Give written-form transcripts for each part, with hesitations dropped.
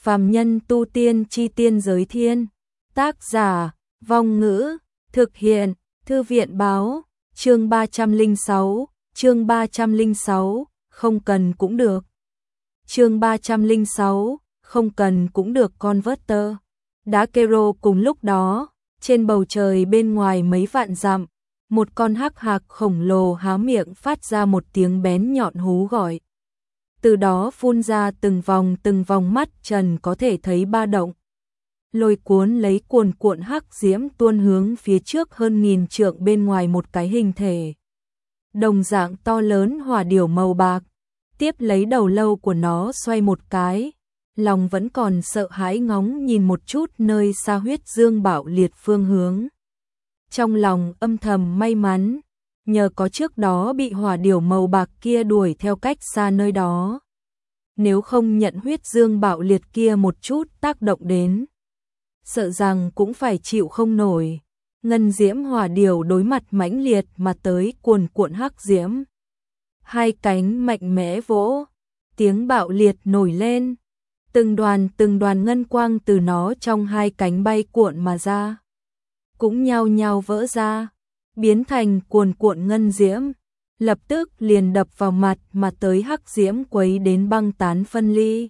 Phàm nhân tu tiên chi tiên giới thiên. Tác giả, Vong Ngữ, thực hiện, Thư viện báo, chương 306, không cần cũng được. Chương 306, không cần cũng được Converter. Đá Kero cùng lúc đó, trên bầu trời bên ngoài mấy vạn dặm, một con hắc hạc khổng lồ há miệng phát ra một tiếng bén nhọn hú gọi. Từ đó phun ra từng vòng mắt trần có thể thấy ba động. Lôi cuốn lấy cuồn cuộn hắc diễm tuôn hướng phía trước hơn 1000 trượng bên ngoài một cái hình thể. Đồng dạng to lớn hỏa điểu màu bạc, tiếp lấy đầu lâu của nó xoay một cái, lòng vẫn còn sợ hãi ngóng nhìn một chút nơi xa huyết dương bạo liệt phương hướng. Trong lòng âm thầm may mắn, nhờ có trước đó bị hỏa điểu màu bạc kia đuổi theo cách xa nơi đó. Nếu không nhận huyết dương bạo liệt kia một chút tác động đến, sợ rằng cũng phải chịu không nổi. Ngân diễm hỏa điểu đối mặt mãnh liệt mà tới cuồn cuộn hắc diễm. Hai cánh mạnh mẽ vỗ, tiếng bạo liệt nổi lên. Từng đoàn ngân quang từ nó trong hai cánh bay cuộn mà ra, cũng nhao nhao vỡ ra, biến thành cuồn cuộn ngân diễm, lập tức liền đập vào mặt mà tới hắc diễm quấy đến băng tán phân ly.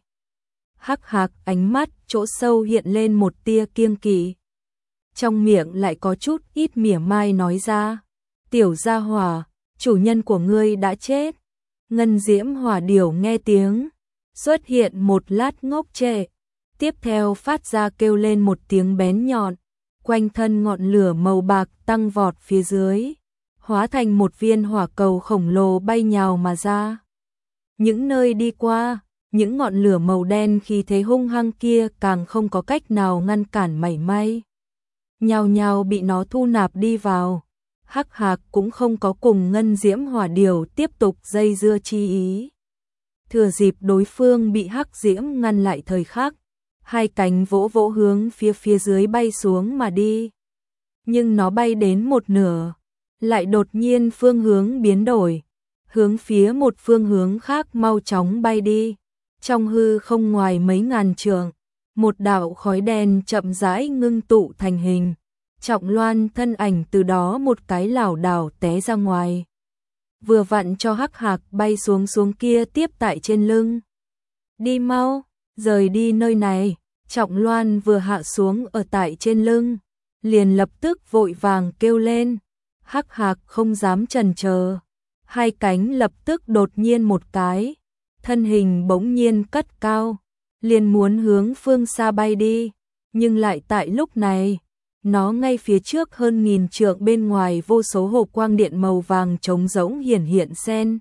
Hắc hạc ánh mắt chỗ sâu hiện lên một tia kiêng kỵ, trong miệng lại có chút ít mỉa mai nói ra: "Tiểu gia hỏa, chủ nhân của ngươi đã chết." Ngân diễm hỏa điểu nghe tiếng, xuất hiện một lát ngốc trệ, tiếp theo phát ra kêu lên một tiếng bén nhọn, quanh thân ngọn lửa màu bạc tăng vọt phía dưới, hóa thành một viên hỏa cầu khổng lồ bay nhào mà ra. Những nơi đi qua, những ngọn lửa màu đen khi thế hung hăng kia càng không có cách nào ngăn cản mảy may, nhào nhào bị nó thu nạp đi vào. Hắc hạc cũng không có cùng ngân diễm hỏa điểu tiếp tục dây dưa chi ý. Thừa dịp đối phương bị hắc diễm ngăn lại thời khắc, hai cánh vỗ vỗ hướng phía dưới bay xuống mà đi. Nhưng nó bay đến một nửa, lại đột nhiên phương hướng biến đổi, hướng phía một phương hướng khác mau chóng bay đi. Trong hư không ngoài mấy ngàn trượng, một đạo khói đen chậm rãi ngưng tụ thành hình. Trọng Loan thân ảnh từ đó một cái lảo đảo té ra ngoài, vừa vặn cho hắc hạc bay xuống kia tiếp tại trên lưng. "Đi mau, rời đi nơi này." Trọng Loan vừa hạ xuống ở tại trên lưng, liền lập tức vội vàng kêu lên. Hắc hạc không dám chần chờ, hai cánh lập tức đột nhiên một cái, thân hình bỗng nhiên cất cao, liền muốn hướng phương xa bay đi. Nhưng lại tại lúc này, nó ngay phía trước hơn 1000 trượng bên ngoài vô số hộp quang điện màu vàng trống rỗng hiện xen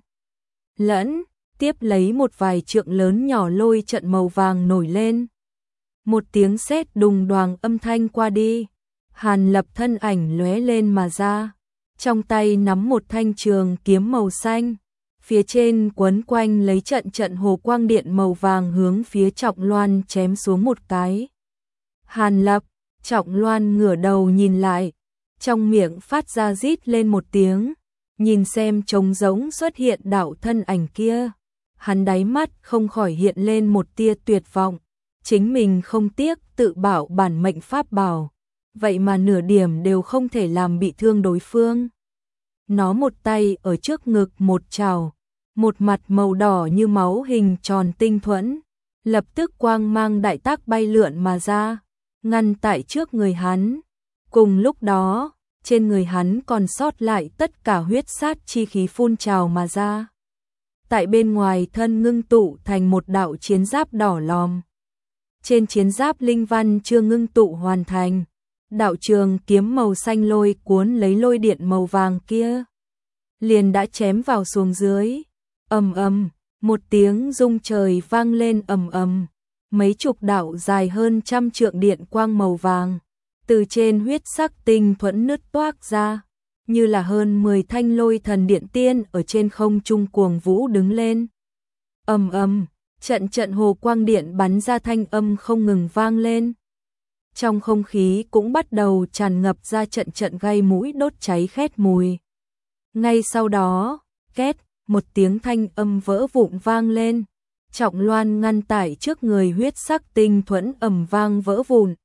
lẫn, tiếp lấy một vài trượng lớn nhỏ lôi trận màu vàng nổi lên. Một tiếng sét đùng đoàng âm thanh qua đi, Hàn Lập thân ảnh lóe lên mà ra, trong tay nắm một thanh trường kiếm màu xanh, phía trên quấn quanh lấy trận hồ quang điện màu vàng hướng phía Trọng Loan chém xuống một cái. "Hàn Lập!" Trọng Loan ngửa đầu nhìn lại, trong miệng phát ra rít lên một tiếng, nhìn xem trống rỗng xuất hiện đạo thân ảnh kia, hắn đáy mắt không khỏi hiện lên một tia tuyệt vọng, chính mình không tiếc tự bảo bản mệnh pháp bảo, vậy mà nửa điểm đều không thể làm bị thương đối phương. Nó một tay ở trước ngực một trào, một mặt màu đỏ như máu hình tròn tinh thuẫn, lập tức quang mang đại tác bay lượn mà ra, ngăn tại trước người hắn. Cùng lúc đó, trên người hắn còn sót lại tất cả huyết sát chi khí phun trào mà ra. Tại bên ngoài thân ngưng tụ thành một đạo chiến giáp đỏ lòm. Trên chiến giáp linh văn chưa ngưng tụ hoàn thành, đạo trường kiếm màu xanh lôi cuốn lấy lôi điện màu vàng kia, liền đã chém vào xuống dưới. Ầm ầm, một tiếng rung trời vang lên ầm ầm. Mấy chục đạo dài hơn 100 trượng điện quang màu vàng, từ trên huyết sắc tinh thuẫn nứt toác ra, như là hơn 10 thanh lôi thần điện tiên ở trên không trung cuồng vũ đứng lên. Ầm ầm, trận hồ quang điện bắn ra thanh âm không ngừng vang lên. Trong không khí cũng bắt đầu tràn ngập ra trận gây mũi đốt cháy khét mùi. Ngay sau đó, két, một tiếng thanh âm vỡ vụn vang lên. Trọng Loan ngăn tại trước người huyết sắc tinh thuẫn ầm vang vỡ vụn.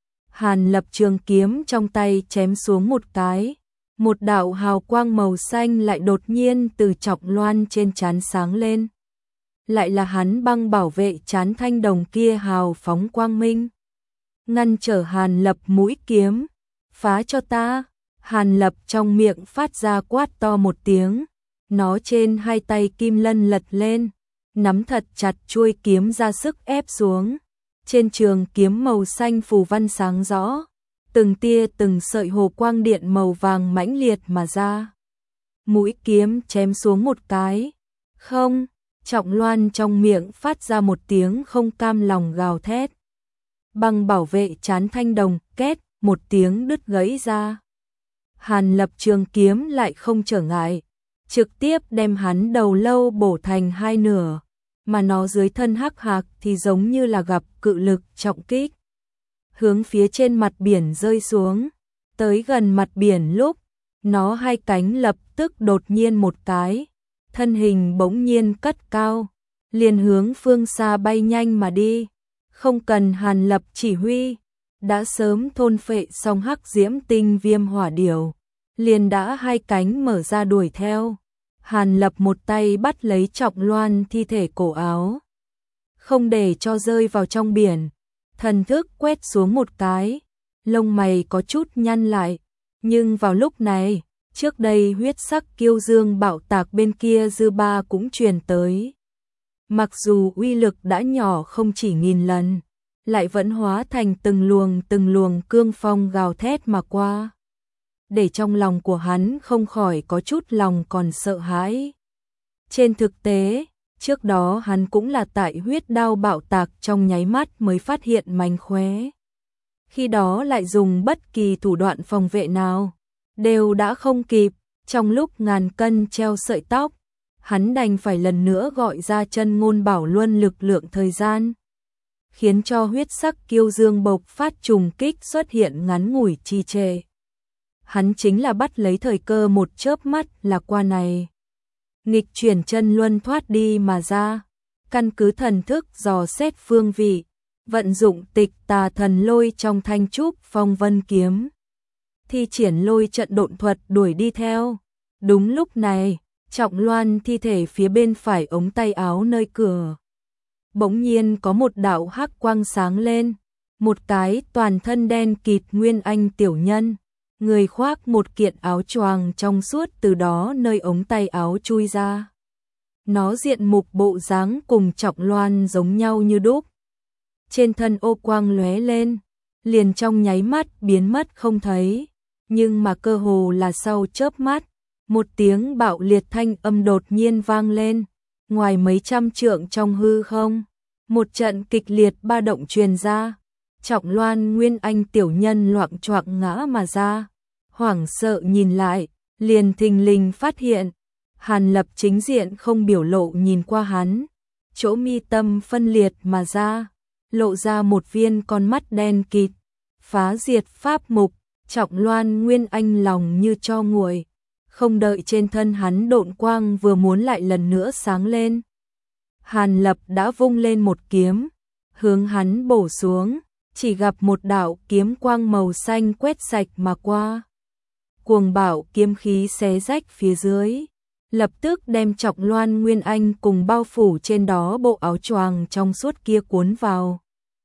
Hàn Lập trường kiếm trong tay chém xuống một cái, một đạo hào quang màu xanh lại đột nhiên từ Trọng Loan trên trán sáng lên. Lại là hắn băng bảo vệ trán thanh đồng kia hào phóng quang minh. Ngăn trở Hàn Lập mũi kiếm, phá cho ta. Hàn Lập trong miệng phát ra quát to một tiếng, nó trên hai tay kim lân lật lên, nắm thật chặt chuôi kiếm ra sức ép xuống. Trên trường kiếm màu xanh phù văn sáng rõ, từng tia từng sợi hồ quang điện màu vàng mãnh liệt mà ra. Mũi kiếm chém xuống một cái, không, Trọng Loan trong miệng phát ra một tiếng không cam lòng gào thét. Băng bảo vệ trán thanh đồng, két, một tiếng đứt gãy ra. Hàn Lập trường kiếm lại không trở ngại, trực tiếp đem hắn đầu lâu bổ thành hai nửa, mà nó dưới thân hắc hạc thì giống như là gặp cự lực trọng kích. Hướng phía trên mặt biển rơi xuống, tới gần mặt biển lúc, nó hai cánh lập tức đột nhiên một cái, thân hình bỗng nhiên cất cao, liền hướng phương xa bay nhanh mà đi. Không cần Hàn Lập chỉ huy, đã sớm thôn phệ xong hắc diễm tinh viêm hỏa điểu, liền đã hai cánh mở ra đuổi theo. Hàn Lập một tay bắt lấy Trọng Loan thi thể cổ áo, không để cho rơi vào trong biển, thần thức quét xuống một cái, lông mày có chút nhăn lại, nhưng vào lúc này, trước đây huyết sắc kiêu dương bạo tạc bên kia dư ba cũng truyền tới. Mặc dù uy lực đã nhỏ không chỉ nghìn lần, lại vẫn hóa thành từng luồng cương phong gào thét mà qua. Để trong lòng của hắn không khỏi có chút lòng còn sợ hãi. Trên thực tế, trước đó hắn cũng là tại huyết đao bạo tạc trong nháy mắt mới phát hiện mánh khóe. Khi đó lại dùng bất kỳ thủ đoạn phòng vệ nào, đều đã không kịp, trong lúc ngàn cân treo sợi tóc, hắn đành phải lần nữa gọi ra chân ngôn bảo luân lực lượng thời gian, khiến cho huyết sắc kiêu dương bộc phát trùng kích xuất hiện ngắn ngủi trì trệ. Hắn chính là bắt lấy thời cơ một chớp mắt là qua này. Nghịch chuyển chân luân thoát đi mà ra, căn cứ thần thức dò xét phương vị, vận dụng tịch tà thần lôi trong thanh trúc phong vân kiếm. Thi triển lôi trận độn thuật đuổi đi theo. Đúng lúc này, Trọng Loan thi thể phía bên phải ống tay áo nơi cửa. Bỗng nhiên có một đạo hắc quang sáng lên, một cái toàn thân đen kịt nguyên anh tiểu nhân, người khoác một kiện áo choàng trong suốt từ đó nơi ống tay áo chui ra. Nó diện mục bộ dáng cùng Trọng Loan giống nhau như đúc. Trên thân ô quang lóe lên, liền trong nháy mắt biến mất không thấy, nhưng mà cơ hồ là sau chớp mắt, một tiếng bạo liệt thanh âm đột nhiên vang lên, ngoài mấy trăm trượng trong hư không, một trận kịch liệt ba động truyền ra. Trọng Loan nguyên anh tiểu nhân loạng choạng ngã mà ra, hoảng sợ nhìn lại, liền thình lình phát hiện, Hàn Lập chính diện không biểu lộ nhìn qua hắn, chỗ mi tâm phân liệt mà ra, lộ ra một viên con mắt đen kịt, phá diệt pháp mục. Trọng Loan nguyên anh lòng như tro nguội, không đợi trên thân hắn độn quang vừa muốn lại lần nữa sáng lên. Hàn Lập đã vung lên một kiếm, hướng hắn bổ xuống, chỉ gặp một đạo kiếm quang màu xanh quét sạch mà qua. Cuồng bạo kiếm khí xé rách phía dưới, lập tức đem Trọng Loan nguyên anh cùng bao phủ trên đó bộ áo choàng trong suốt kia cuốn vào,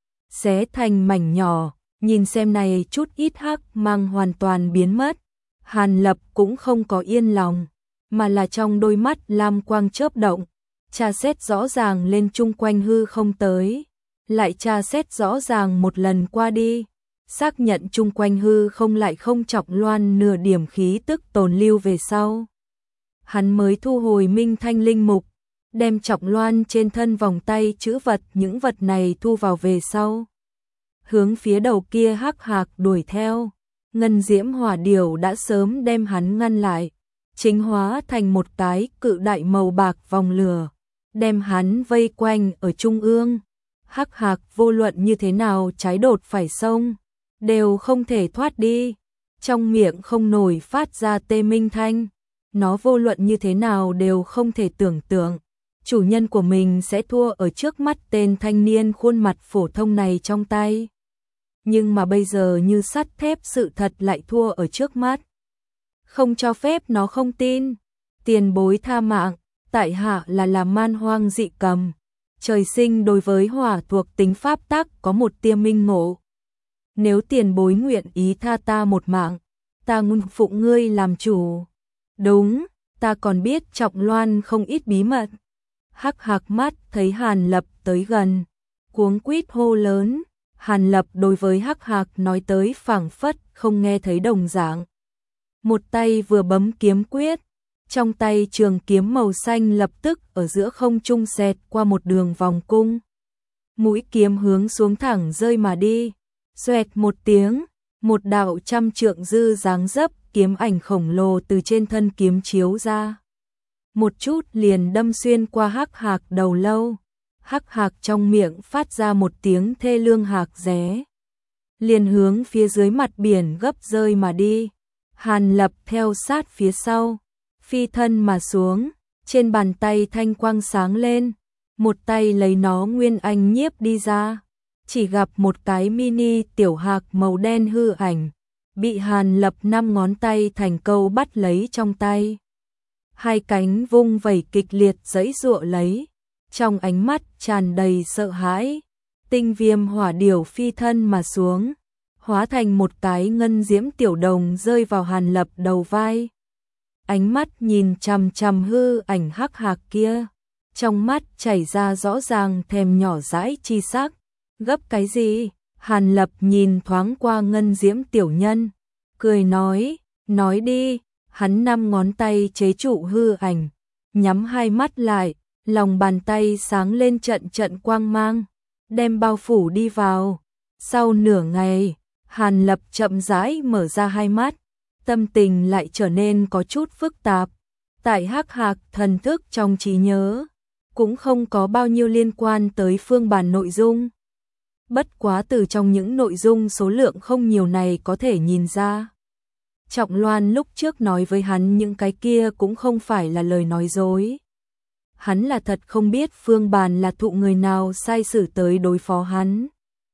xé thành mảnh nhỏ. Nhìn xem này chút ít hắc mang hoàn toàn biến mất, Hàn Lập cũng không có yên lòng, mà là trong đôi mắt lam quang chớp động, tra xét rõ ràng lên chung quanh hư không tới, lại tra xét rõ ràng một lần qua đi, xác nhận chung quanh hư không lại không Trọng Loan nửa điểm khí tức tồn lưu về sau. Hắn mới thu hồi Minh Thanh linh mục, đem Trọng Loan trên thân vòng tay chữ vật những vật này thu vào về sau. Hướng phía đầu kia hắc hạc đuổi theo, ngân diễm hỏa điểu đã sớm đem hắn ngăn lại, chính hóa thành một cái cự đại màu bạc vòng lửa, đem hắn vây quanh ở trung ương. Hắc hạc vô luận như thế nào trái đột phải xông, đều không thể thoát đi, trong miệng không nổi phát ra tê minh thanh, nó vô luận như thế nào đều không thể tưởng tượng, chủ nhân của mình sẽ thua ở trước mắt tên thanh niên khuôn mặt phổ thông này trong tay. Nhưng mà bây giờ như sắt thép sự thật lại thua ở trước mắt. Không cho phép nó không tin. Tiền bối tha mạng, tại hạ là làm man hoang dị cầm. Trời sinh đối với hỏa thuộc tính pháp tắc có một tia minh ngộ. Nếu tiền bối nguyện ý tha ta một mạng, ta nguyện phụng ngươi làm chủ. Đúng, ta còn biết Trọng Loan không ít bí mật. Hắc Hạc mắt thấy Hàn Lập tới gần, cuống quýt hô lớn. Hàn Lập đối với Hắc Hạc nói tới phảng phất không nghe thấy đồng dạng. Một tay vừa bấm kiếm quyết, trong tay trường kiếm màu xanh lập tức ở giữa không trung xẹt qua một đường vòng cung. Mũi kiếm hướng xuống thẳng rơi mà đi. Xoẹt một tiếng, một đạo trăm trượng dư dáng dấp kiếm ảnh khổng lồ từ trên thân kiếm chiếu ra. Một chút liền đâm xuyên qua Hắc Hạc đầu lâu. Hắc Hạc trong miệng phát ra một tiếng thê lương hạc ré. Liền hướng phía dưới mặt biển gấp rơi mà đi. Hàn Lập theo sát phía sau, phi thân mà xuống, trên bàn tay thanh quang sáng lên, một tay lấy nó nguyên anh nhiếp đi ra. Chỉ gặp một cái mini tiểu hạc màu đen hư ảnh, bị Hàn Lập 5 ngón tay thành câu bắt lấy trong tay. Hai cánh vung vẩy kịch liệt giãy giụa lấy, trong ánh mắt tràn đầy sợ hãi. Tinh Viêm hỏa điểu phi thân mà xuống, hóa thành một cái ngân diễm tiểu đồng rơi vào Hàn Lập đầu vai. Ánh mắt nhìn chằm chằm hư ảnh Hắc Hạc kia, trong mắt chảy ra rõ ràng thèm nhỏ dãi chi sắc. Gấp cái gì? Hàn Lập nhìn thoáng qua ngân diễm tiểu nhân, cười nói đi. Hắn 5 ngón tay chế trụ hư ảnh, nhắm hai mắt lại, lòng bàn tay sáng lên trận trận quang mang, đem bao phủ đi vào. Sau nửa ngày, Hàn Lập chậm rãi mở ra hai mắt, tâm tình lại trở nên có chút phức tạp. Tại Hắc Hạc thần thức trong trí nhớ, cũng không có bao nhiêu liên quan tới phương bản nội dung. Bất quá từ trong những nội dung số lượng không nhiều này có thể nhìn ra. Trọng Loan lúc trước nói với hắn những cái kia cũng không phải là lời nói dối. Hắn là thật không biết phương bàn là thụ người nào sai sử tới đối phó hắn.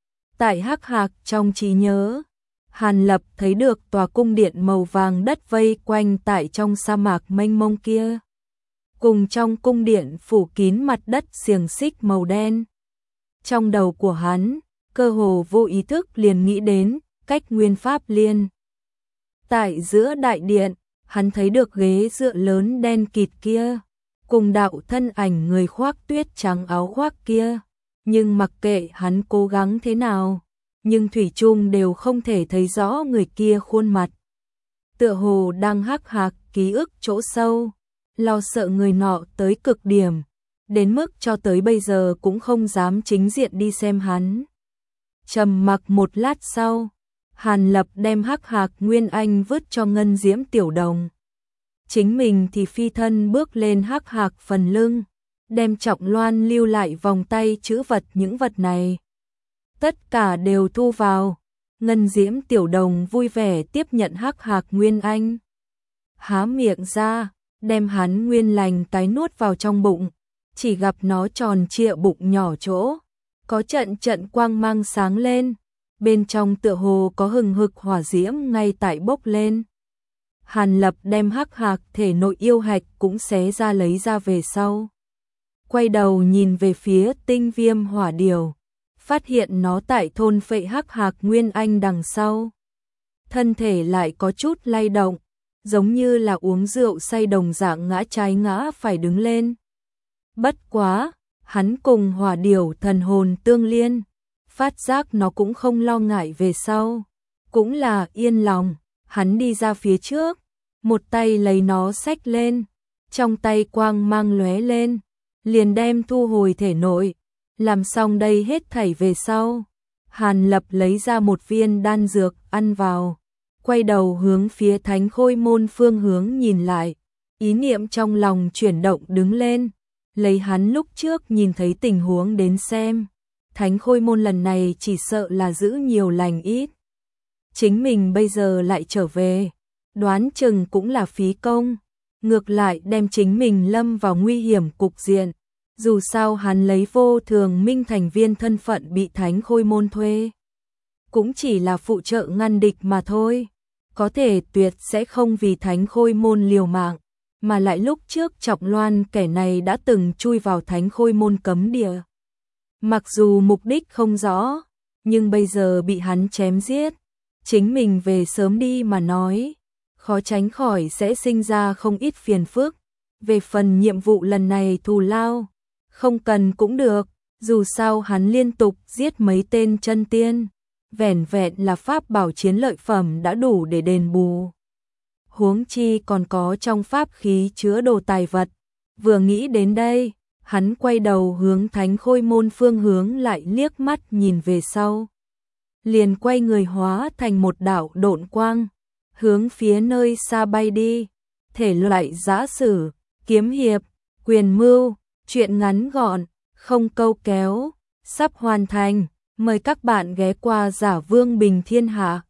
Tại Hắc Hạc trong trí nhớ, Hàn Lập thấy được tòa cung điện màu vàng đất vây quanh tại trong sa mạc mênh mông kia. Cùng trong cung điện phủ kín mặt đất xiềng xích màu đen. Trong đầu của hắn, cơ hồ vô ý thức liền nghĩ đến cách nguyên pháp liên. Tại giữa đại điện, hắn thấy được ghế dựa lớn đen kịt kia, cùng đạo thân ảnh người khoác tuyết trắng áo khoác kia. Nhưng mặc kệ hắn cố gắng thế nào, nhưng thủy chung đều không thể thấy rõ người kia khuôn mặt. Tựa hồ đang Hắc Hạc ký ức chỗ sâu, lo sợ người nọ tới cực điểm, đến mức cho tới bây giờ cũng không dám chính diện đi xem hắn. Trầm mặc một lát sau, Hàn Lập đem Hắc Hạc nguyên anh vứt cho ngân diễm tiểu đồng. Chính mình thì phi thân bước lên Hắc Hạc phần lưng, đem Trọng Loan lưu lại vòng tay trữ vật những vật này. Tất cả đều thu vào. Ngân diễm tiểu đồng vui vẻ tiếp nhận Hắc Hạc nguyên anh. Há miệng ra, đem hắn nguyên lành tái nuốt vào trong bụng. Chỉ gặp nó tròn trịa bụng nhỏ chỗ, có trận trận quang mang sáng lên. Bên trong tựa hồ có hừng hực hỏa diễm ngay tại bốc lên. Hàn Lập đem Hắc Hạc thể nội yêu hạch cũng xé ra lấy ra về sau. Quay đầu nhìn về phía Tinh Viêm hỏa điểu, phát hiện nó tại thôn phệ Hắc Hạc nguyên anh đằng sau. Thân thể lại có chút lay động, giống như là uống rượu say đồng dạng ngã trái ngã phải đứng lên. Bất quá, hắn cùng hỏa điểu thần hồn tương liên, phát giác nó cũng không lo ngại về sau, cũng là yên lòng. Hắn đi ra phía trước, một tay lấy nó xách lên, trong tay quang mang lóe lên, liền đem thu hồi thể nội. Làm xong đây hết thảy về sau, Hàn Lập lấy ra một viên đan dược ăn vào, quay đầu hướng phía Thánh Khôi Môn phương hướng nhìn lại, ý niệm trong lòng chuyển động đứng lên, lấy hắn lúc trước nhìn thấy tình huống đến xem. Thánh Khôi Môn lần này chỉ sợ là giữ nhiều lành ít. Chính mình bây giờ lại trở về, đoán chừng cũng là phí công, ngược lại đem chính mình lâm vào nguy hiểm cục diện. Dù sao hắn lấy Vô Thường Minh thành viên thân phận bị Thánh Khôi Môn thuê, cũng chỉ là phụ trợ ngăn địch mà thôi. Có thể tuyệt sẽ không vì Thánh Khôi Môn liều mạng, mà lại lúc trước Trọng Loan kẻ này đã từng chui vào Thánh Khôi Môn cấm địa. Mặc dù mục đích không rõ, nhưng bây giờ bị hắn chém giết, chính mình về sớm đi mà nói, khó tránh khỏi sẽ sinh ra không ít phiền phức. Về phần nhiệm vụ lần này thù lao, không cần cũng được, dù sao hắn liên tục giết mấy tên chân tiên, vẻn vẹn là pháp bảo chiến lợi phẩm đã đủ để đền bù. Huống chi còn có trong pháp khí chứa đồ tài vật. Vừa nghĩ đến đây, hắn quay đầu hướng Thánh Khôi Môn phương hướng lại liếc mắt nhìn về sau. Liền quay người hóa thành một đạo độn quang, hướng phía nơi xa bay đi. Thể loại giã sử, kiếm hiệp, quyền mưu, truyện ngắn gọn, không câu kéo, sắp hoàn thành. Mời các bạn ghé qua Giả Vương Bình Thiên Hạ.